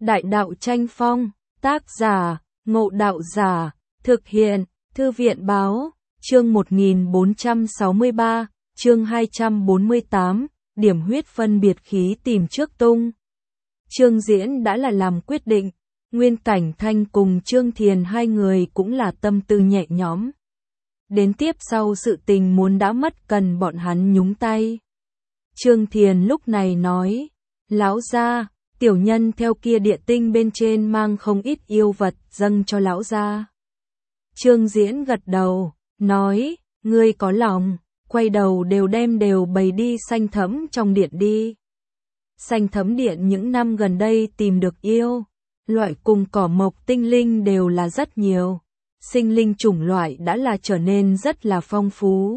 Đại đạo tranh phong, tác giả, Ngộ Đạo Giả, thực hiện, Thư viện báo, chương 1463, chương 248, điểm huyết phân biệt khí tìm trước tung. Trương Diễn đã là làm quyết định, Nguyên Cảnh Thanh cùng Trương Thiền hai người cũng là tâm tư nhẹ nhõm. Đến tiếp sau sự tình muốn đã mất cần bọn hắn nhúng tay. Trương Thiền lúc này nói, lão gia, tiểu nhân theo kia địa tinh bên trên mang không ít yêu vật dâng cho lão gia. Trương Diễn gật đầu, nói, ngươi có lòng, quay đầu đều bày đi Xanh Thẫm trong điện đi. Xanh Thẫm điện những năm gần đây tìm được yêu, loại cùng cỏ mộc tinh linh đều là rất nhiều, sinh linh chủng loại đã là trở nên rất là phong phú.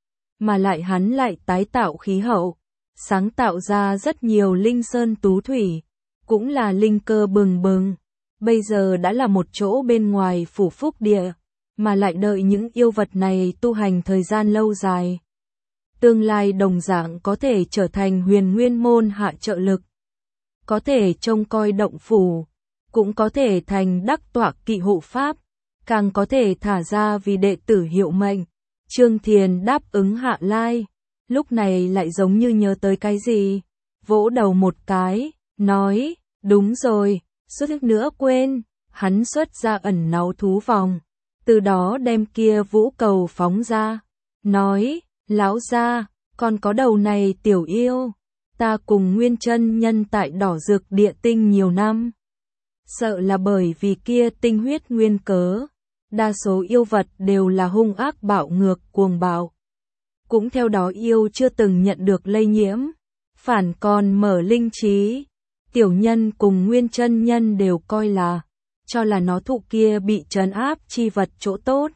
Mà lại hắn lại tái tạo khí hậu, sáng tạo ra rất nhiều linh sơn tú thủy, cũng là linh cơ bừng bừng, bây giờ đã là một chỗ bên ngoài phủ phúc địa, mà lại đợi những yêu vật này tu hành thời gian lâu dài. Tương lai đồng dạng có thể trở thành huyền nguyên môn hạ trợ lực, có thể trông coi động phủ, cũng có thể thành đắc tọa kỵ hộ pháp, càng có thể thả ra vì đệ tử hiệu mệnh. Trương Thiền đáp ứng hạ lai, lúc này lại giống như nhớ tới cái gì, vỗ đầu một cái, nói, đúng rồi, suýt chút nữa quên, hắn xuất ra ẩn náu thú vòng, từ đó đem kia vũ cầu phóng ra, nói, lão gia, còn có đầu này tiểu yêu, ta cùng Nguyên chân nhân tại Đỏ Dược địa tinh nhiều năm. Sợ là bởi vì kia tinh huyết nguyên cớ, đa số yêu vật đều là hung ác bạo ngược cuồng bạo. Cũng theo đó yêu chưa từng nhận được lây nhiễm, phản còn mở linh trí. Tiểu nhân cùng Nguyên chân nhân đều coi là, cho là nó thụ kia bị trấn áp chi vật chỗ tốt.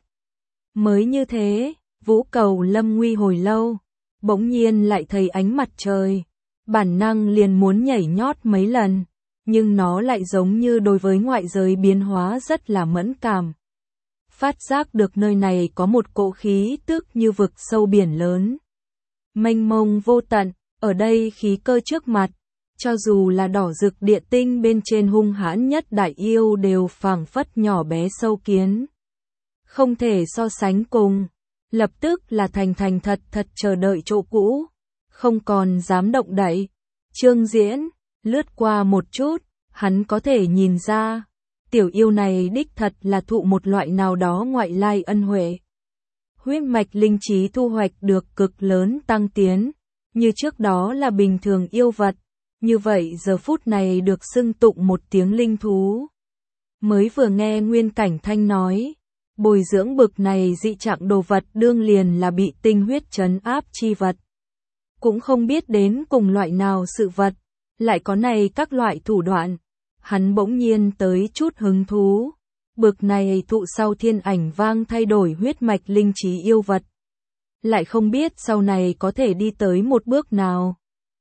Mới như thế, vũ cầu lâm nguy hồi lâu, bỗng nhiên lại thấy ánh mặt trời, bản năng liền muốn nhảy nhót mấy lần, nhưng nó lại giống như đối với ngoại giới biến hóa rất là mẫn cảm. Phát giác được nơi này có một cỗ khí tức như vực sâu biển lớn, mênh mông vô tận, ở đây khí cơ trước mặt, cho dù là Đỏ Dược địa tinh bên trên hung hãn nhất đại yêu đều phảng phất nhỏ bé sâu kiến, không thể so sánh cùng. Lập tức là thành thật chờ đợi chỗ cũ, không còn dám động đậy. Trương Diễn lướt qua một chút, hắn có thể nhìn ra, tiểu yêu này đích thật là thụ một loại nào đó ngoại lai ân huệ. Huyết mạch linh trí thu hoạch được cực lớn tăng tiến, như trước đó là bình thường yêu vật, như vậy giờ phút này được xưng tụng một tiếng linh thú. Mới vừa nghe Nguyên Cảnh Thanh nói, bồi dưỡng bực này dị trạng đồ vật đương liền là bị tinh huyết trấn áp chi vật. Cũng không biết đến cùng loại nào sự vật, lại có này các loại thủ đoạn. Hắn bỗng nhiên tới chút hứng thú, bực này thụ sau thiên ảnh vang thay đổi huyết mạch linh trí yêu vật. Lại không biết sau này có thể đi tới một bước nào.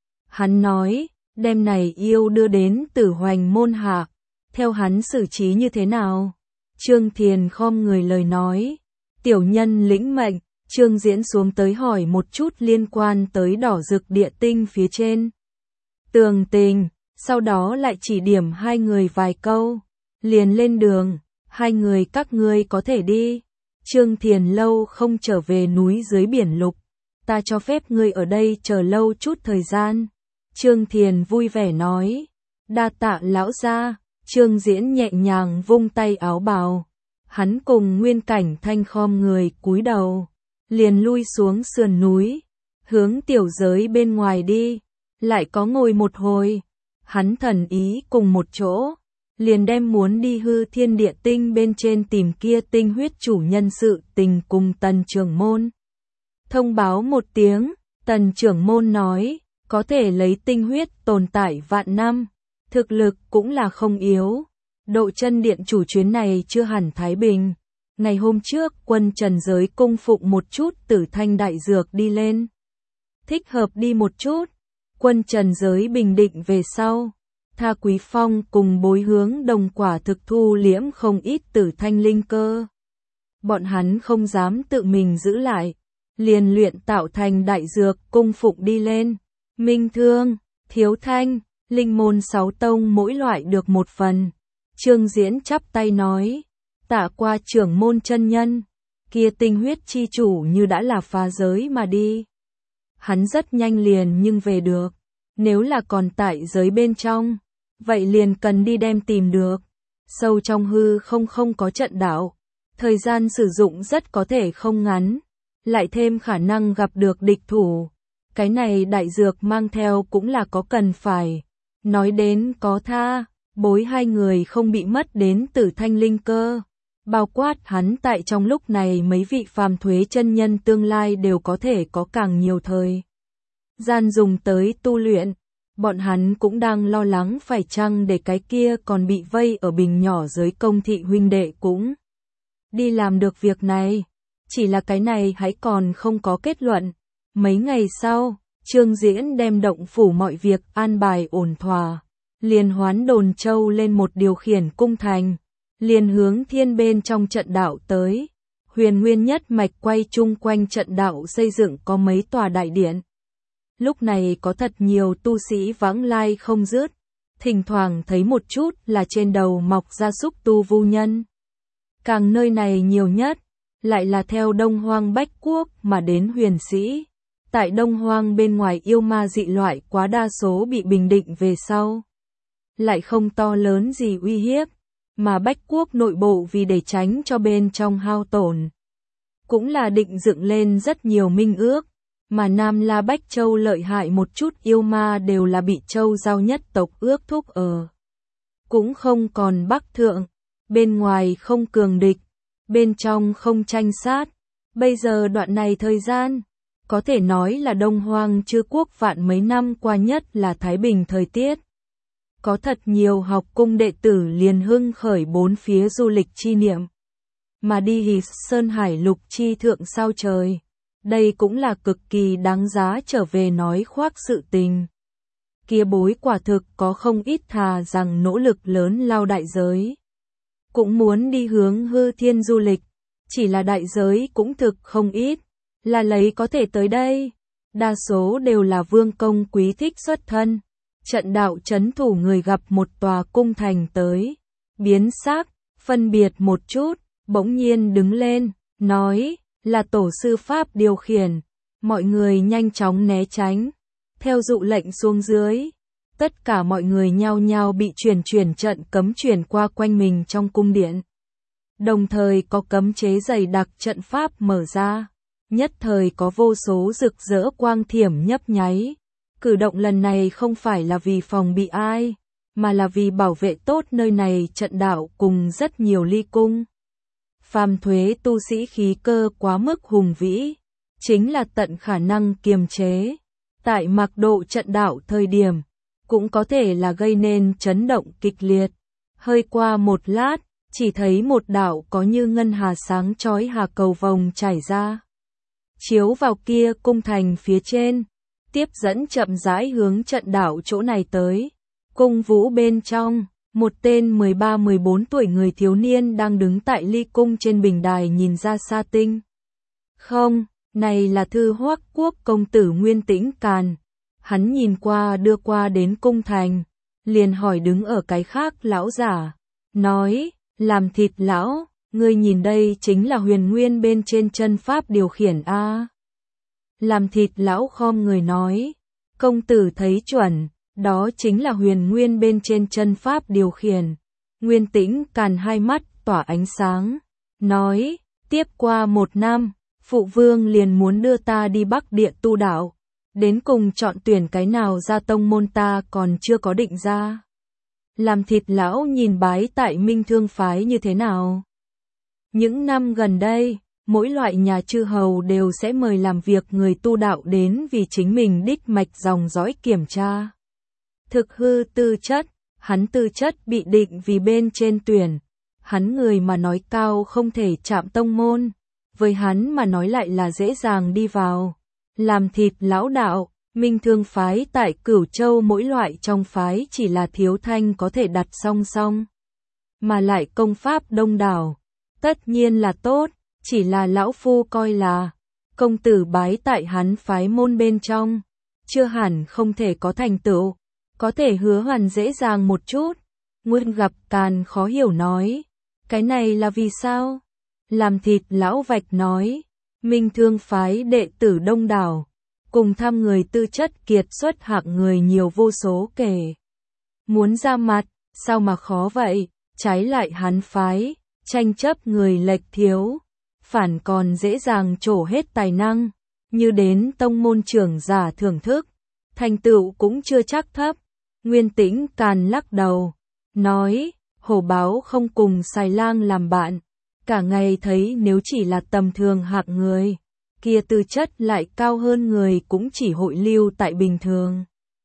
Hắn nói, đem này yêu đưa đến Tử Hoành môn hạ, theo hắn xử trí như thế nào? Trương Thiền khom người lời nói, tiểu nhân lĩnh mệnh. Trương Diễn xuống tới hỏi một chút liên quan tới Đỏ Dược địa tinh phía trên tường tình, sau đó lại chỉ điểm hai người vài câu, liền lên đường, hai người các ngươi có thể đi. Trương Thiền lâu không trở về núi dưới biển lục, ta cho phép ngươi ở đây chờ lâu chút thời gian. Trương Thiền vui vẻ nói, đa tạ lão gia. Trương Diễn nhẹ nhàng vung tay áo bào, hắn cùng Nguyên Cảnh Thanh khom người cúi đầu, liền lui xuống sườn núi, hướng tiểu giới bên ngoài đi, lại có ngồi một hồi, hắn thần ý cùng một chỗ, liền đem muốn đi Hư Thiên địa tinh bên trên tìm kia tinh huyết chủ nhân sự tình cùng Tần trưởng môn thông báo một tiếng. Tần trưởng môn nói, có thể lấy tinh huyết tồn tại vạn năm, thực lực cũng là không yếu. Độ Chân điện chủ chuyến này chưa hẳn thái bình. Ngày hôm trước quân Trần giới cung phụng một chút Tử Thanh đại dược đi lên, thích hợp đi một chút. Quân Trần giới bình định về sau, Tha Quý Phong cùng Bối Hướng Đồng quả thực thu liễm không ít Tử Thanh linh cơ. Bọn hắn không dám tự mình giữ lại, liền luyện tạo thành đại dược cung phụng đi lên. Minh Thương, Thiếu Thanh, Linh môn 6 tông mỗi loại được một phần. Trương Diễn chắp tay nói, tạ qua trưởng môn chân nhân, kia tinh huyết chi chủ như đã là phá giới mà đi. Hắn rất nhanh liền nhưng về được, nếu là còn tại giới bên trong, vậy liền cần đi đem tìm được. Sâu trong hư không có trận đạo, thời gian sử dụng rất có thể không ngắn, lại thêm khả năng gặp được địch thủ. Cái này đại dược mang theo cũng là có cần phải. Nói đến có tha, bối hai người không bị mất đến tử thanh linh cơ. Bao quát hắn tại trong lúc này mấy vị phàm thuế chân nhân tương lai đều có thể có càng nhiều thời gian dùng tới tu luyện. Bọn hắn cũng đang lo lắng phải chăng để cái kia còn bị vây ở bình nhỏ dưới công thị huynh đệ cũng đi làm được việc này. Chỉ là cái này hãy còn không có kết luận. Mấy ngày sau, Trương Diễn đem động phủ mọi việc an bài ổn thỏa, liền hoán đồn châu lên một điều khiển cung thành, liền hướng thiên bên trong trận đạo tới. Huyền nguyên nhất mạch quay chung quanh trận đạo xây dựng có mấy tòa đại điện. Lúc này có thật nhiều tu sĩ vãng lai không dứt, thỉnh thoảng thấy một chút là trên đầu mọc ra xúc tu vu nhân. Càng nơi này nhiều nhất, lại là theo Đông Hoang Bách Quốc mà đến huyền sĩ. Tại Đông Hoang bên ngoài yêu ma dị loại quá đa số bị bình định về sau. Lại không to lớn gì uy hiếp, mà Bách Quốc nội bộ vì để tránh cho bên trong hao tổn. Cũng là định dựng lên rất nhiều minh ước, mà Nam La Bách Châu lợi hại một chút yêu ma đều là bị Châu Giao nhất tộc ước thúc ở. Cũng không còn Bắc Thượng, bên ngoài không cường địch, bên trong không tranh sát. Bây giờ đoạn này thời gian, có thể nói là Đông Hoang Chư Quốc vạn mấy năm qua nhất là thái bình thời tiết. Có thật nhiều học cung đệ tử liền hưng khởi bốn phía du lịch chi niệm, mà đi hì Sơn Hải Lục chi thượng sao trời. Đây cũng là cực kỳ đáng giá trở về nói khoác sự tình. Kia bối quả thực có không ít thà rằng nỗ lực lớn lao đại giới. Cũng muốn đi hướng hư thiên du lịch, chỉ là đại giới cũng thực không ít, là lấy có thể tới đây. Đa số đều là vương công quý thích xuất thân. Trận đạo trấn thủ người gặp một tòa cung thành tới, biến sắc, phân biệt một chút, bỗng nhiên đứng lên, nói, là tổ sư Pháp điều khiển. Mọi người nhanh chóng né tránh, theo dụ lệnh xuống dưới. Tất cả mọi người nhao nhao bị chuyển trận cấm chuyển qua quanh mình trong cung điện. Đồng thời có cấm chế dày đặc trận pháp mở ra, nhất thời có vô số rực rỡ quang thiểm nhấp nháy. Cử động lần này không phải là vì phòng bị ai, mà là vì bảo vệ tốt nơi này trận đạo cùng rất nhiều ly cung. Phàm thuế tu sĩ khí cơ quá mức hùng vĩ, chính là tận khả năng kiềm chế. Tại mặc độ trận đạo thời điểm, cũng có thể là gây nên chấn động kịch liệt. Hơi qua một lát, chỉ thấy một đạo có như ngân hà sáng chói hà cầu vồng chảy ra, chiếu vào kia cung thành phía trên, tiếp dẫn chậm rãi hướng trận đạo chỗ này tới. Cung vũ bên trong, một tên 13-14 tuổi người thiếu niên đang đứng tại ly cung trên bình đài nhìn ra xa tinh. Không, này là Thư Hoắc Quốc công tử Nguyên Tĩnh Càn. Hắn nhìn qua đưa qua đến cung thành, liền hỏi đứng ở cái khác lão giả, nói, làm thịt lão, ngươi nhìn đây chính là huyền nguyên bên trên chân pháp điều khiển a. Làm thịt lão khom người nói, công tử thấy chuẩn, đó chính là huyền nguyên bên trên chân pháp điều khiển. Nguyên Tĩnh Càn hai mắt tỏa ánh sáng, nói, tiếp qua 1 năm, phụ vương liền muốn đưa ta đi Bắc Địa tu đạo, đến cùng chọn tuyển cái nào ra tông môn ta còn chưa có định ra. Làm thịt lão nhìn bái tại Minh Thương phái như thế nào. Những năm gần đây, mỗi loại nhà chư hầu đều sẽ mời làm việc người tu đạo đến vì chính mình đích mạch dòng dõi kiểm tra. Thực hư tư chất, hắn tư chất bị định vì bên trên tuyển. Hắn người mà nói cao không thể chạm tông môn, với hắn mà nói lại là dễ dàng đi vào. Làm thịt lão đạo, Minh Thương phái tại Cửu Châu mỗi loại trong phái chỉ là thiếu thanh có thể đặt song song, mà lại công pháp đông đảo, tất nhiên là tốt, chỉ là lão phu coi là công tử bái tại hắn phái môn bên trong, chưa hẳn không thể có thành tựu. Có thể hứa hoàn dễ dàng một chút. Nguyên gặp Càn khó hiểu nói. Cái này là vì sao? Làm thịt lão vạch nói. Minh Thương phái đệ tử đông đảo. Cùng thăm người tư chất kiệt xuất hạng người nhiều vô số kể. Muốn ra mặt, sao mà khó vậy? Trái lại hắn phái, tranh chấp người lệch thiếu. Phản còn dễ dàng trổ hết tài năng. Như đến tông môn trưởng giả thưởng thức. Thành tựu cũng chưa chắc thấp. Nguyên Tĩnh Càn lắc đầu. Nói, hổ báo không cùng xài lang làm bạn. Cả ngày thấy nếu chỉ là tầm thường hạng người, kia tư chất lại cao hơn người cũng chỉ hội lưu tại bình thường.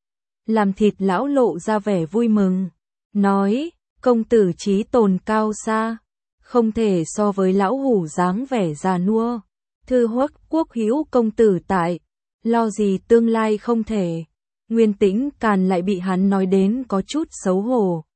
Làm thịt lão lộ ra vẻ vui mừng. Nói, công tử trí tồn cao xa. Không thể so với lão hủ dáng vẻ già nua. Thư Hoắc Quốc hữu công tử tại. Lo gì tương lai không thể. Nguyên Tĩnh Càn lại bị hắn nói đến có chút xấu hổ.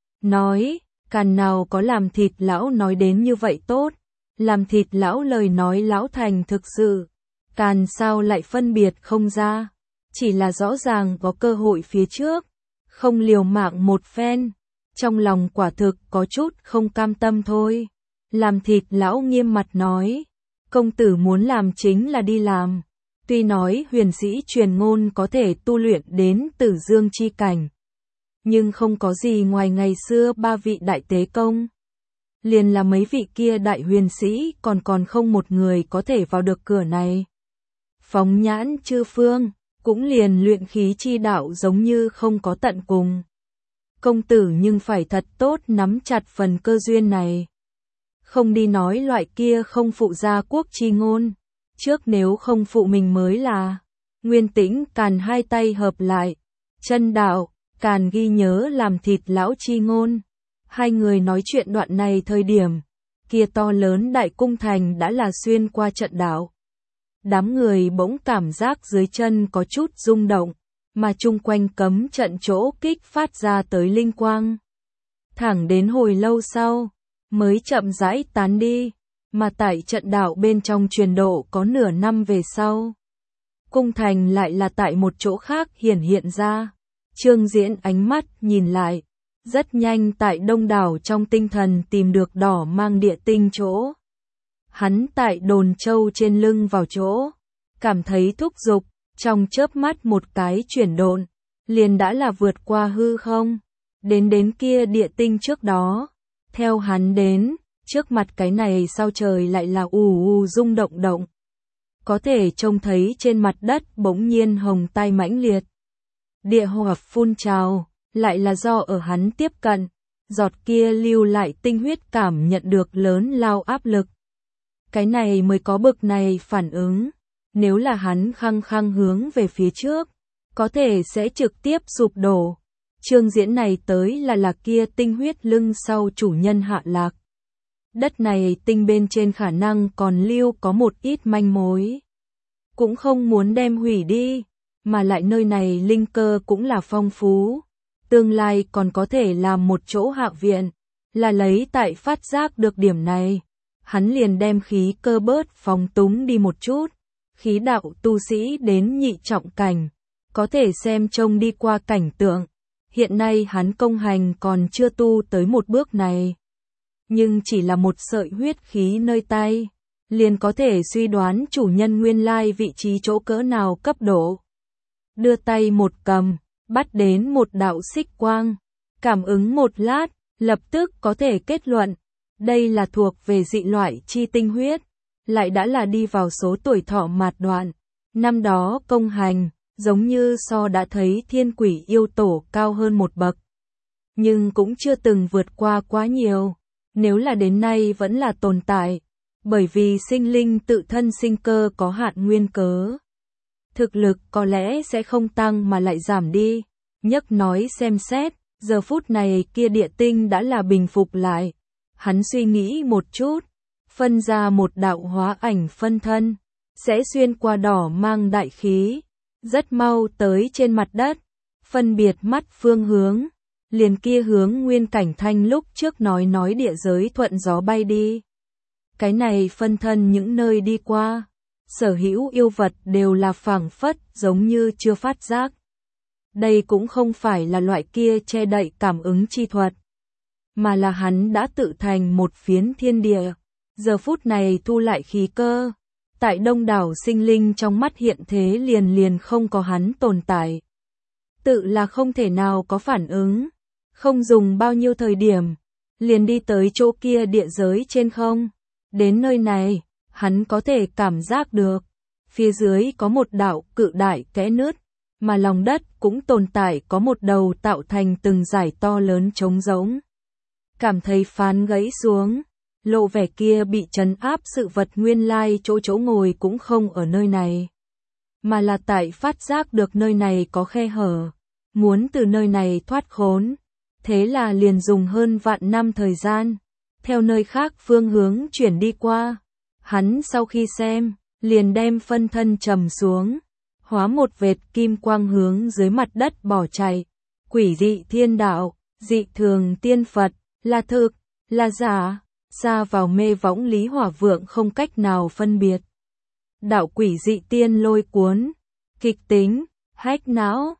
Nói, Càn nào có làm thịt lão nói đến như vậy tốt. Làm thịt lão lời nói lão thành thực sự. Càn sao lại phân biệt không ra. Chỉ là rõ ràng có cơ hội phía trước. Không liều mạng một phen. Trong lòng quả thực có chút không cam tâm thôi. Làm thịt lão nghiêm mặt nói. Công tử muốn làm chính là đi làm. Tuy nói huyền sĩ truyền ngôn có thể tu luyện đến tử dương chi cảnh. Nhưng không có gì ngoài ngày xưa ba vị đại tế công. Liền là mấy vị kia đại huyền sĩ còn không một người có thể vào được cửa này. Phóng nhãn chư phương, cũng liền luyện khí chi đạo giống như không có tận cùng. Công tử nhưng phải thật tốt nắm chặt phần cơ duyên này. Không đi nói loại kia không phụ gia quốc chi ngôn. Trước nếu không phụ mình mới là. Nguyên Tĩnh Càn hai tay hợp lại. Chân đạo, Càn ghi nhớ làm thịt lão chi ngôn. Hai người nói chuyện đoạn này thời điểm. Kia to lớn đại cung thành đã là xuyên qua trận đạo. Đám người bỗng cảm giác dưới chân có chút rung động. Mà chung quanh cấm trận chỗ kích phát ra tới linh quang. Thẳng đến hồi lâu sau, mới chậm rãi tán đi. Mà tại trận đạo bên trong truyền độ có nửa năm về sau. Cung thành lại là tại một chỗ khác hiện ra. Trương Diễn ánh mắt nhìn lại. Rất nhanh tại đông đảo trong tinh thần tìm được đỏ mang địa tinh chỗ. Hắn tại đồn châu trên lưng vào chỗ. Cảm thấy thúc giục. Trong chớp mắt một cái chuyển độn. Liền đã là vượt qua hư không. Đến kia địa tinh trước đó. Theo hắn đến. Trước mặt cái này sao trời lại là ù rung động. Có thể trông thấy trên mặt đất bỗng nhiên hồng tai mãnh liệt. Địa hỏa phun trào, lại là do ở hắn tiếp cận. Giọt kia lưu lại tinh huyết cảm nhận được lớn lao áp lực. Cái này mới có bực này phản ứng. Nếu là hắn khăng khăng hướng về phía trước, có thể sẽ trực tiếp sụp đổ. Trương Diễn này tới là kia tinh huyết lưng sau chủ nhân hạ lạc. Đất này tinh bên trên khả năng còn lưu có một ít manh mối. Cũng không muốn đem hủy đi, mà lại nơi này linh cơ cũng là phong phú. Tương lai còn có thể làm một chỗ hạ viện, là lấy tại phát giác được điểm này. Hắn liền đem khí cơ bớt phóng túng đi một chút. Khí đạo tu sĩ đến nhị trọng cảnh, có thể xem trông đi qua cảnh tượng. Hiện nay hắn công hành còn chưa tu tới một bước này. Nhưng chỉ là một sợi huyết khí nơi tay, liền có thể suy đoán chủ nhân nguyên lai vị trí chỗ cỡ nào cấp độ. Đưa tay một cầm, bắt đến một đạo xích quang, cảm ứng một lát, lập tức có thể kết luận, đây là thuộc về dị loại chi tinh huyết, lại đã là đi vào số tuổi thọ mạt đoạn. Năm đó công hành, giống như so đã thấy thiên quỷ yêu tổ cao hơn một bậc, nhưng cũng chưa từng vượt qua quá nhiều. Nếu là đến nay vẫn là tồn tại, bởi vì sinh linh tự thân sinh cơ có hạn nguyên cớ. Thực lực có lẽ sẽ không tăng mà lại giảm đi. Nhấc nói xem xét, giờ phút này kia địa tinh đã là bình phục lại. Hắn suy nghĩ một chút, phân ra một đạo hóa ảnh phân thân, sẽ xuyên qua đỏ mang đại khí, rất mau tới trên mặt đất, phân biệt mắt phương hướng. Liền kia hướng nguyên cảnh thanh lúc trước nói địa giới thuận gió bay đi. Cái này phân thân những nơi đi qua, sở hữu yêu vật đều là phảng phất giống như chưa phát giác. Đây cũng không phải là loại kia che đậy cảm ứng chi thuật, mà là hắn đã tự thành một phiến thiên địa. Giờ phút này thu lại khí cơ, tại đông đảo sinh linh trong mắt hiện thế liền liền không có hắn tồn tại. Tự là không thể nào có phản ứng, không dùng bao nhiêu thời điểm, liền đi tới chỗ kia địa giới trên không. Đến nơi này, hắn có thể cảm giác được, phía dưới có một đạo cự đại kẽ nứt, mà lòng đất cũng tồn tại có một đầu tạo thành từng dải to lớn trống rỗng. Cảm thấy phán gãy xuống, lộ vẻ kia bị trấn áp sự vật nguyên lai chỗ ngồi cũng không ở nơi này, mà là tại phát giác được nơi này có khe hở, muốn từ nơi này thoát khốn, thế là liền dùng hơn vạn năm thời gian, theo nơi khác phương hướng chuyển đi qua. Hắn sau khi xem, liền đem phân thân trầm xuống, hóa một vệt kim quang hướng dưới mặt đất bỏ chạy. Quỷ dị thiên đạo, dị thường tiên Phật, là thực, là giả, xa vào mê võng Lý Hỏa Vượng không cách nào phân biệt. Đạo quỷ dị tiên lôi cuốn, kịch tính, hách não,